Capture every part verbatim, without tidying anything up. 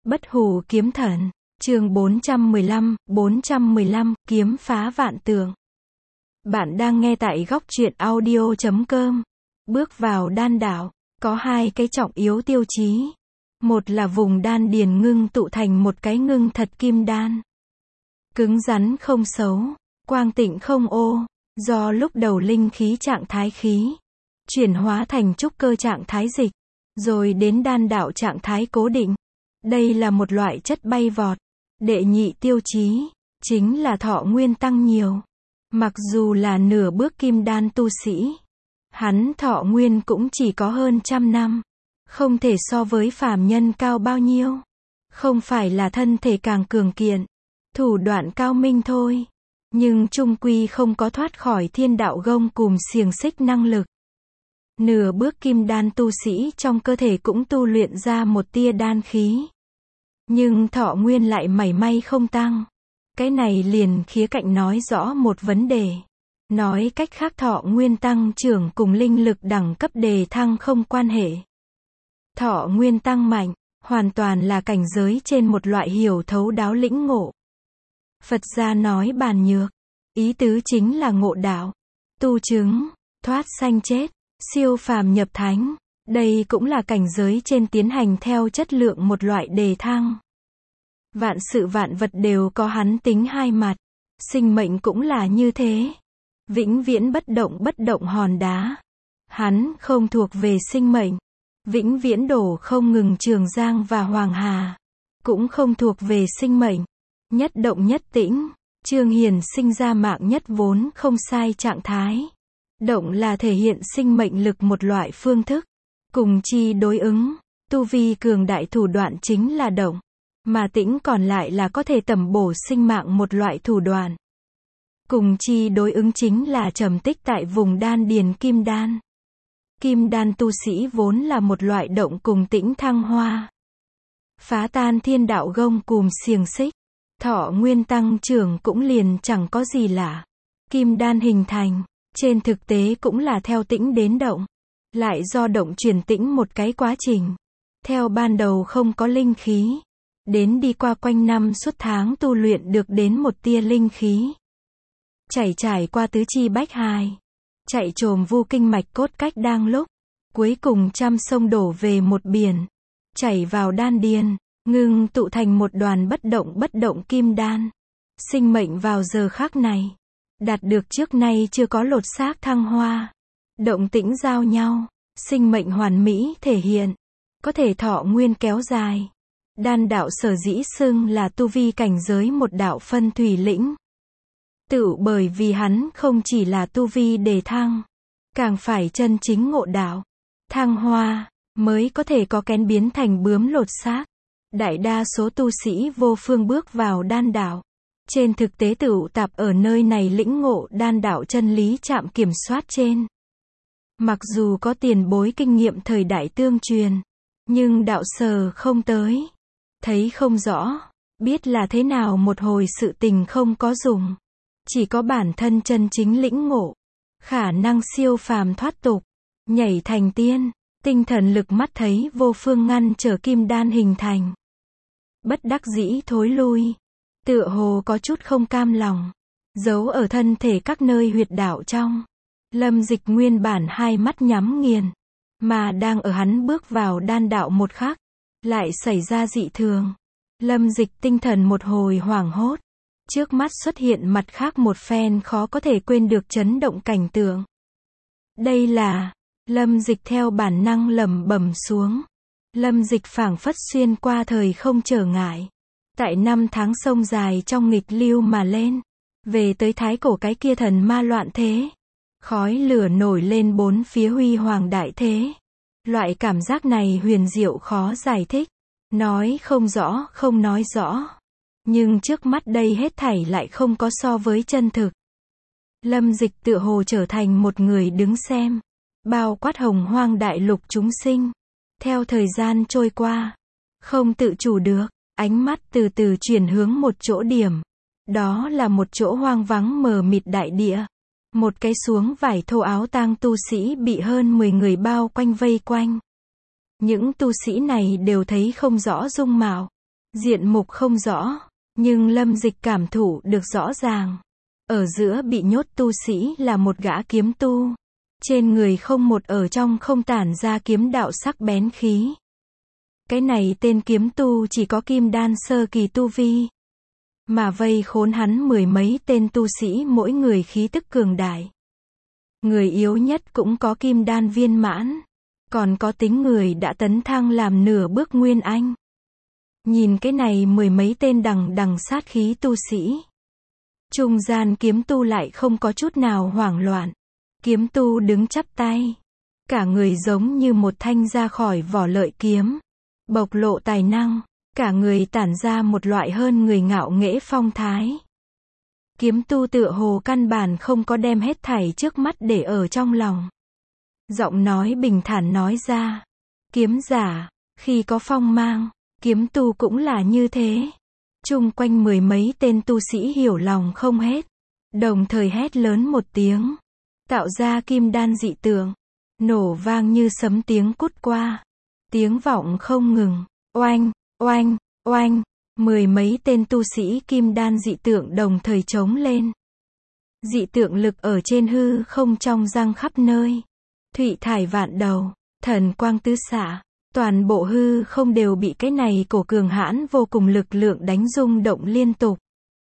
Bất hủ kiếm thần, chương bốn trăm mười lăm, bốn trăm mười lăm, kiếm phá vạn tượng. Bạn đang nghe tại góc truyện audio chấm com. Bước vào đan đạo, có hai cái trọng yếu tiêu chí. Một là vùng đan điền ngưng tụ thành một cái ngưng thật kim đan. Cứng rắn không xấu, quang tịnh không ô, do lúc đầu linh khí trạng thái khí, chuyển hóa thành trúc cơ trạng thái dịch, rồi đến đan đạo trạng thái cố định. Đây là một loại chất bay vọt. Đệ nhị tiêu chí, chính là thọ nguyên tăng nhiều. Mặc dù là nửa bước kim đan tu sĩ, hắn thọ nguyên cũng chỉ có hơn trăm năm. Không thể so với phàm nhân cao bao nhiêu. Không phải là thân thể càng cường kiện, thủ đoạn cao minh thôi. Nhưng chung quy không có thoát khỏi thiên đạo gông cùm xiềng xích năng lực. Nửa bước kim đan tu sĩ trong cơ thể cũng tu luyện ra một tia đan khí. Nhưng thọ nguyên lại mảy may không tăng. Cái này liền khía cạnh nói rõ một vấn đề. Nói cách khác thọ nguyên tăng trưởng cùng linh lực đẳng cấp đề thăng không quan hệ. Thọ nguyên tăng mạnh, hoàn toàn là cảnh giới trên một loại hiểu thấu đáo lĩnh ngộ. Phật gia nói bàn nhược, ý tứ chính là ngộ đạo, tu chứng, thoát sanh chết, siêu phàm nhập thánh. Đây cũng là cảnh giới trên tiến hành theo chất lượng một loại đề thăng. Vạn sự vạn vật đều có hắn tính hai mặt. Sinh mệnh cũng là như thế. Vĩnh viễn bất động bất động hòn đá. Hắn không thuộc về sinh mệnh. Vĩnh viễn đổ không ngừng Trường Giang và Hoàng Hà. Cũng không thuộc về sinh mệnh. Nhất động nhất tĩnh. Trương Hiền sinh ra mạng nhất vốn không sai trạng thái. Động là thể hiện sinh mệnh lực một loại phương thức. Cùng chi đối ứng, tu vi cường đại thủ đoạn chính là động, mà tĩnh còn lại là có thể tầm bổ sinh mạng một loại thủ đoạn. Cùng chi đối ứng chính là trầm tích tại vùng đan điền kim đan. Kim đan tu sĩ vốn là một loại động cùng tĩnh thăng hoa. Phá tan thiên đạo gông cùm xiềng xích, thọ nguyên tăng trưởng cũng liền chẳng có gì lạ. Kim đan hình thành, trên thực tế cũng là theo tĩnh đến động. Lại do động chuyển tĩnh một cái quá trình. Theo ban đầu không có linh khí. Đến đi qua quanh năm suốt tháng tu luyện được đến một tia linh khí. Chảy trải qua tứ chi bách hài. Chạy trồm vu kinh mạch cốt cách đang lúc. Cuối cùng trăm sông đổ về một biển. Chảy vào đan điền. Ngưng tụ thành một đoàn bất động bất động kim đan. Sinh mệnh vào giờ khắc này. Đạt được trước nay chưa có lột xác thăng hoa. Động tĩnh giao nhau, sinh mệnh hoàn mỹ thể hiện, có thể thọ nguyên kéo dài. Đan đạo sở dĩ xưng là tu vi cảnh giới một đạo phân thủy lĩnh. Tự bởi vì hắn không chỉ là tu vi đề thăng, càng phải chân chính ngộ đạo, thăng hoa, mới có thể có kén biến thành bướm lột xác. Đại đa số tu sĩ vô phương bước vào đan đạo. Trên thực tế tựu tạp ở nơi này lĩnh ngộ đan đạo chân lý chạm kiểm soát trên. Mặc dù có tiền bối kinh nghiệm thời đại tương truyền, nhưng đạo sở không tới. Thấy không rõ, biết là thế nào một hồi sự tình không có dùng. Chỉ có bản thân chân chính lĩnh ngộ, khả năng siêu phàm thoát tục, nhảy thành tiên, tinh thần lực mắt thấy vô phương ngăn trở kim đan hình thành. Bất đắc dĩ thối lui, tựa hồ có chút không cam lòng, giấu ở thân thể các nơi huyệt đạo trong. Lâm Dịch nguyên bản hai mắt nhắm nghiền, mà đang ở hắn bước vào đan đạo một khắc, lại xảy ra dị thường. Lâm Dịch tinh thần một hồi hoảng hốt, trước mắt xuất hiện mặt khác một phen khó có thể quên được chấn động cảnh tượng. Đây là, Lâm Dịch theo bản năng lẩm bẩm xuống. Lâm Dịch phảng phất xuyên qua thời không trở ngại. Tại năm tháng sông dài trong nghịch lưu mà lên, về tới thái cổ cái kia thần ma loạn thế. Khói lửa nổi lên bốn phía huy hoàng đại thế. Loại cảm giác này huyền diệu khó giải thích. Nói không rõ, không nói rõ. Nhưng trước mắt đây hết thảy lại không có so với chân thực. Lâm Dịch tựa hồ trở thành một người đứng xem. Bao quát hồng hoang đại lục chúng sinh. Theo thời gian trôi qua, không tự chủ được, ánh mắt từ từ chuyển hướng một chỗ điểm. Đó là một chỗ hoang vắng mờ mịt đại địa. Một cái xuống vải thô áo tang tu sĩ bị hơn mười người bao quanh vây quanh. Những tu sĩ này đều thấy không rõ dung mạo. Diện mục không rõ, nhưng Lâm Dịch cảm thụ được rõ ràng. Ở giữa bị nhốt tu sĩ là một gã kiếm tu. Trên người không một ở trong không tản ra kiếm đạo sắc bén khí. Cái này tên kiếm tu chỉ có kim đan sơ kỳ tu vi. Mà vây khốn hắn mười mấy tên tu sĩ mỗi người khí tức cường đại. Người yếu nhất cũng có kim đan viên mãn. Còn có tính người đã tấn thăng làm nửa bước nguyên anh. Nhìn cái này mười mấy tên đằng đằng sát khí tu sĩ. Trung gian kiếm tu lại không có chút nào hoảng loạn. Kiếm tu đứng chắp tay. Cả người giống như một thanh ra khỏi vỏ lợi kiếm. Bộc lộ tài năng. Cả người tản ra một loại hơn người ngạo nghễ phong thái. Kiếm tu tựa hồ căn bản không có đem hết thảy trước mắt để ở trong lòng. Giọng nói bình thản nói ra. Kiếm giả, khi có phong mang, kiếm tu cũng là như thế. Chung quanh mười mấy tên tu sĩ hiểu lòng không hết. Đồng thời hét lớn một tiếng. Tạo ra kim đan dị tượng. Nổ vang như sấm tiếng cút qua. Tiếng vọng không ngừng. Oanh, oanh, oanh. Mười mấy tên tu sĩ kim đan dị tượng đồng thời trống lên. Dị tượng lực ở trên hư không trong răng khắp nơi. Thụy thải vạn đầu, thần quang tứ xạ. Toàn bộ hư không đều bị cái này cổ cường hãn vô cùng lực lượng đánh rung động liên tục.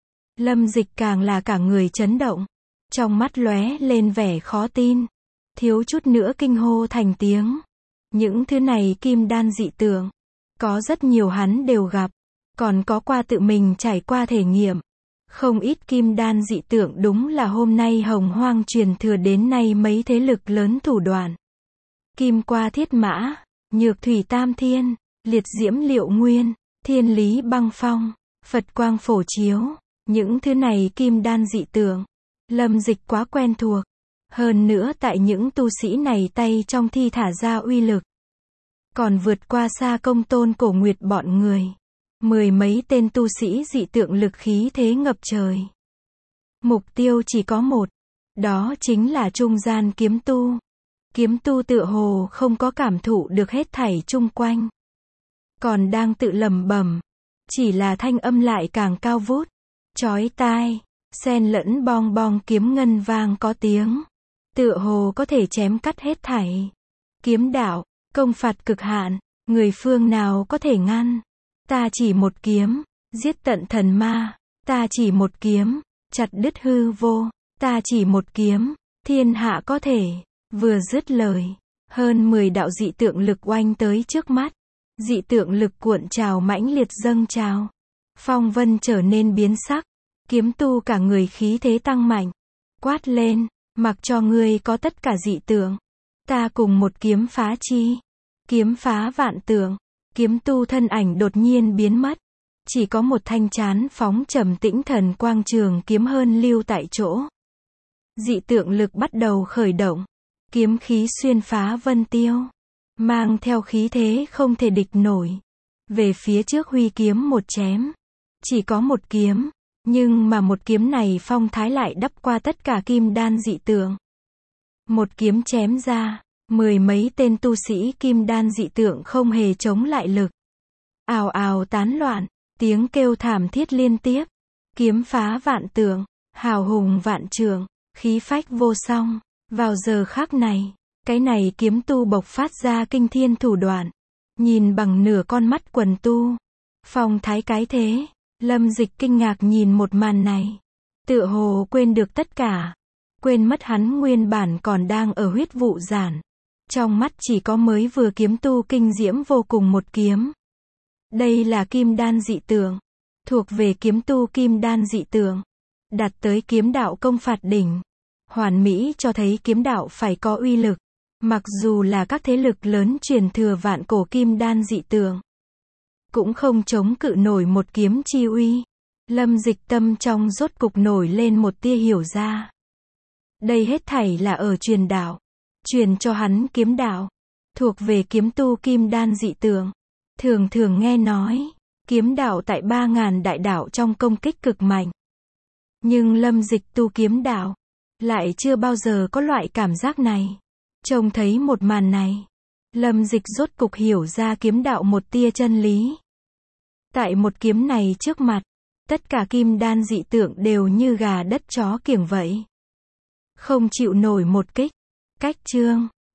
Lâm Dịch càng là cả người chấn động. Trong mắt lóe lên vẻ khó tin. Thiếu chút nữa kinh hô thành tiếng. Những thứ này kim đan dị tượng. Có rất nhiều hắn đều gặp. Còn có qua tự mình trải qua thể nghiệm. Không ít kim đan dị tượng đúng là hôm nay hồng hoang truyền thừa đến nay mấy thế lực lớn thủ đoạn. Kim qua thiết mã, nhược thủy tam thiên, liệt diễm liệu nguyên, thiên lý băng phong, Phật quang phổ chiếu. Những thứ này kim đan dị tượng. Lâm Dịch quá quen thuộc. Hơn nữa tại những tu sĩ này tay trong thi thả ra uy lực. Còn vượt qua xa Công Tôn Cổ Nguyệt bọn người. Mười mấy tên tu sĩ dị tượng lực khí thế ngập trời. Mục tiêu chỉ có một. Đó chính là trung gian kiếm tu. Kiếm tu tựa hồ không có cảm thụ được hết thảy chung quanh. Còn đang tự lẩm bẩm. Chỉ là thanh âm lại càng cao vút. Chói tai. Xen lẫn bong bong kiếm ngân vang có tiếng. Tựa hồ có thể chém cắt hết thảy. Kiếm đạo, công phạt cực hạn. Người phương nào có thể ngăn. Ta chỉ một kiếm, giết tận thần ma. Ta chỉ một kiếm, chặt đứt hư vô. Ta chỉ một kiếm, thiên hạ có thể. Vừa dứt lời, hơn mười đạo dị tượng lực oanh tới trước mắt. Dị tượng lực cuộn trào mãnh liệt dâng trào. Phong vân trở nên biến sắc. Kiếm tu cả người khí thế tăng mạnh. Quát lên, mặc cho ngươi có tất cả dị tượng. Ta cùng một kiếm phá chi. Kiếm phá vạn tượng. Kiếm tu thân ảnh đột nhiên biến mất. Chỉ có một thanh chán phóng trầm tĩnh thần quang trường kiếm hơn lưu tại chỗ. Dị tượng lực bắt đầu khởi động. Kiếm khí xuyên phá vân tiêu. Mang theo khí thế không thể địch nổi. Về phía trước huy kiếm một chém. Chỉ có một kiếm. Nhưng mà một kiếm này phong thái lại đắp qua tất cả kim đan dị tượng. Một kiếm chém ra. Mười mấy tên tu sĩ kim đan dị tượng không hề chống lại lực. Ào ào tán loạn. Tiếng kêu thảm thiết liên tiếp. Kiếm phá vạn tượng. Hào hùng vạn trượng. Khí phách vô song. Vào giờ khắc này. Cái này kiếm tu bộc phát ra kinh thiên thủ đoạn. Nhìn bằng nửa con mắt quần tu. Phong thái cái thế. Lâm Dịch kinh ngạc nhìn một màn này. Tựa hồ quên được tất cả. Quên mất hắn nguyên bản còn đang ở huyết vụ giản. Trong mắt chỉ có mới vừa kiếm tu kinh diễm vô cùng một kiếm. Đây là kim đan dị tượng. Thuộc về kiếm tu kim đan dị tượng. Đặt tới kiếm đạo công phạt đỉnh. Hoàn mỹ cho thấy kiếm đạo phải có uy lực. Mặc dù là các thế lực lớn truyền thừa vạn cổ kim đan dị tượng. Cũng không chống cự nổi một kiếm chi uy. Lâm Dịch tâm trong rốt cục nổi lên một tia hiểu ra. Đây hết thảy là ở truyền đạo. Truyền cho hắn kiếm đạo. Thuộc về kiếm tu kim đan dị tượng. Thường thường nghe nói. Kiếm đạo tại ba ngàn đại đạo trong công kích cực mạnh. Nhưng Lâm Dịch tu kiếm đạo. Lại chưa bao giờ có loại cảm giác này. Trông thấy một màn này. Lâm Dịch rốt cục hiểu ra kiếm đạo một tia chân lý. Tại một kiếm này trước mặt, tất cả kim đan dị tượng đều như gà đất chó kiểng vậy. Không chịu nổi một kích. Cách chương